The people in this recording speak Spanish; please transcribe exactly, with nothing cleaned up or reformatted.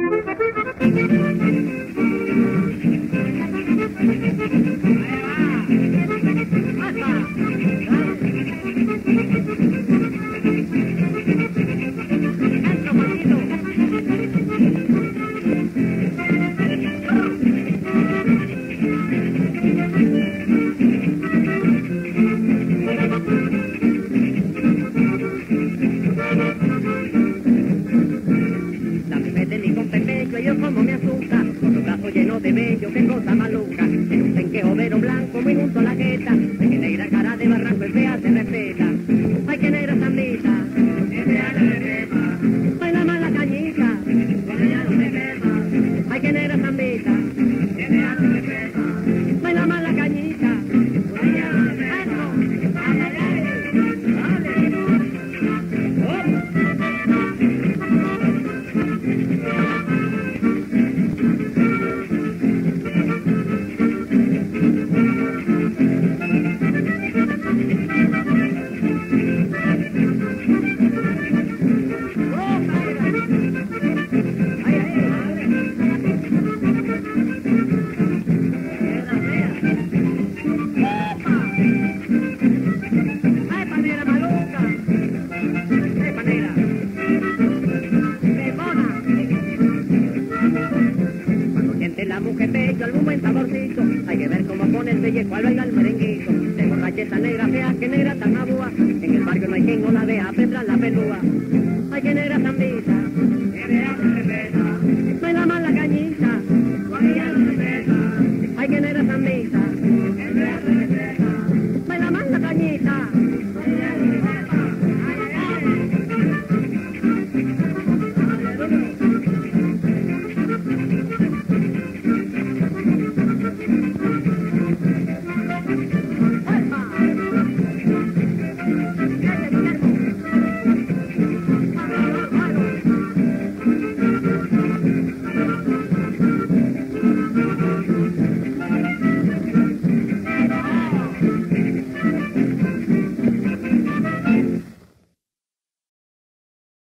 Yo como me asusta, con su brazo lleno de vello, qué cosa maluca. En un penqueodero blanco muy junto a la gueta, ay que negra cara de barranco es fea, se respeta. Ay que negra zambita, es fea, se respeta. Ay la mala cañita, con ella no se quema. Ay que negra zambita, es fea, se respeta. Ay la mala cañita, con ella no se quema. La mujer pecho algún buen saborcito, hay que ver cómo pone el pellejo al bailar el merenguito. De borracheta negra fea, que negra tan aburrida.